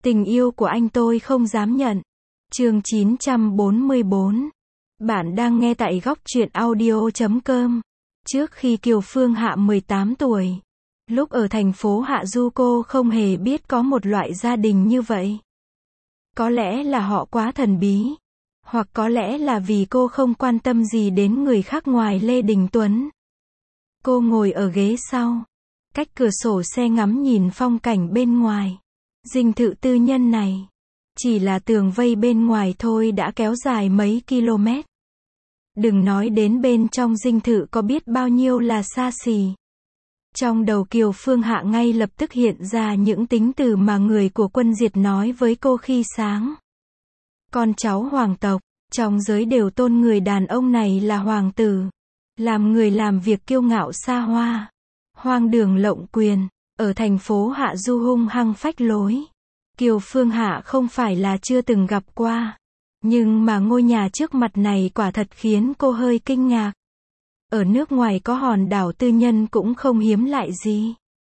Tình yêu của anh tôi không dám nhận. Chương 944. Bạn đang nghe tại góc truyện audio.com. Trước khi Kiều Phương Hạ 18 tuổi, lúc ở thành phố Hạ Du cô không hề biết có một loại gia đình như vậy. Có lẽ là họ quá thần bí, hoặc có lẽ là vì cô không quan tâm gì đến người khác ngoài Lê Đình Tuấn. Cô ngồi ở ghế sau, cách cửa sổ xe ngắm nhìn phong cảnh bên ngoài. Dinh thự tư nhân này, chỉ là tường vây bên ngoài thôi đã kéo dài mấy km. Đừng nói đến bên trong dinh thự có biết bao nhiêu là xa xỉ. Trong đầu Kiều Phương Hạ ngay lập tức hiện ra những tính từ mà người của Quân Diệt nói với cô khi sáng. Con cháu hoàng tộc, trong giới đều tôn người đàn ông này là hoàng tử. Làm người làm việc kiêu ngạo xa hoa, hoang đường lộng quyền, ở thành phố Hạ Du hung hăng phách lối. Kiều Phương Hạ không phải là chưa từng gặp qua, nhưng mà ngôi nhà trước mặt này quả thật khiến cô hơi kinh ngạc. Ở nước ngoài có hòn đảo tư nhân cũng không hiếm lạ gì.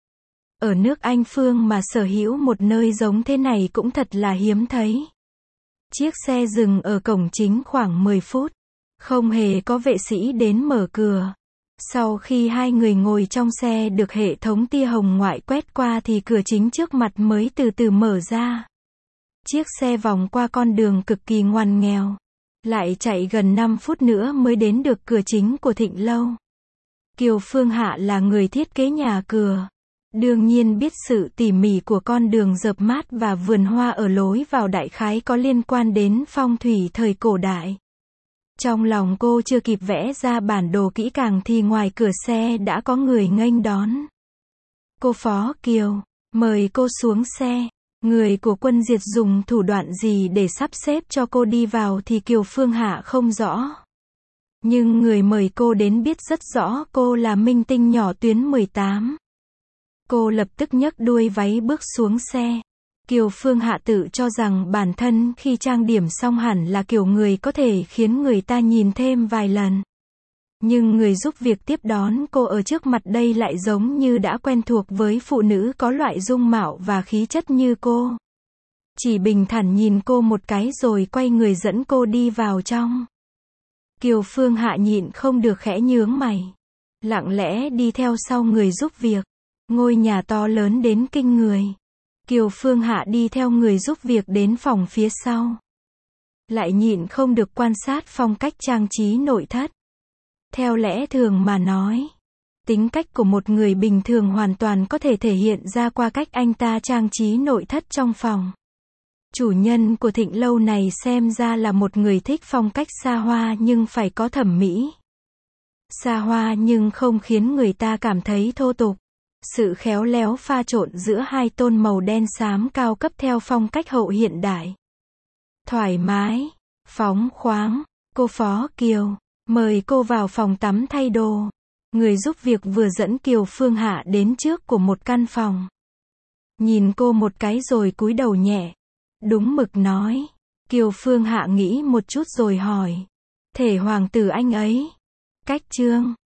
Ở nước Anh Phương mà sở hữu một nơi giống thế này cũng thật là hiếm thấy. Chiếc xe dừng ở cổng chính khoảng 10 phút. Không hề có vệ sĩ đến mở cửa. Sau khi hai người ngồi trong xe được hệ thống tia hồng ngoại quét qua thì cửa chính trước mặt mới từ từ mở ra. Chiếc xe vòng qua con đường cực kỳ ngoằn nghèo. Lại chạy gần 5 phút nữa mới đến được cửa chính của Thịnh Lâu. Kiều Phương Hạ là người thiết kế nhà cửa. Đương nhiên biết sự tỉ mỉ của con đường rợp mát và vườn hoa ở lối vào đại khái có liên quan đến phong thủy thời cổ đại. Trong lòng cô chưa kịp vẽ ra bản đồ kỹ càng thì ngoài cửa xe đã có người nghênh đón. Cô Phó Kiều, mời cô xuống xe. Người của Quân Diệt dùng thủ đoạn gì để sắp xếp cho cô đi vào thì Kiều Phương Hạ không rõ. Nhưng người mời cô đến biết rất rõ cô là minh tinh nhỏ tuyến 18. Cô lập tức nhấc đuôi váy bước xuống xe. Kiều Phương Hạ tự cho rằng bản thân khi trang điểm xong hẳn là kiểu người có thể khiến người ta nhìn thêm vài lần. Nhưng người giúp việc tiếp đón cô ở trước mặt đây lại giống như đã quen thuộc với phụ nữ có loại dung mạo và khí chất như cô. Chỉ bình thản nhìn cô một cái rồi quay người dẫn cô đi vào trong. Kiều Phương Hạ nhịn không được khẽ nhướng mày. Lặng lẽ đi theo sau người giúp việc. Ngôi nhà to lớn đến kinh người. Kiều Phương Hạ đi theo người giúp việc đến phòng phía sau. Lại nhịn không được quan sát phong cách trang trí nội thất. Theo lẽ thường mà nói, tính cách của một người bình thường hoàn toàn có thể thể hiện ra qua cách anh ta trang trí nội thất trong phòng. Chủ nhân của Thịnh Lâu này xem ra là một người thích phong cách xa hoa nhưng phải có thẩm mỹ. Xa hoa nhưng không khiến người ta cảm thấy thô tục. Sự khéo léo pha trộn giữa hai tông màu đen xám cao cấp theo phong cách hậu hiện đại. Thoải mái, phóng khoáng, cô Phó Kiều, mời cô vào phòng tắm thay đồ. Người giúp việc vừa dẫn Kiều Phương Hạ đến trước của một căn phòng. Nhìn cô một cái rồi cúi đầu nhẹ. Đúng mực nói. Kiều Phương Hạ nghĩ một chút rồi hỏi. Thể hoàng tử anh ấy. Cách trương.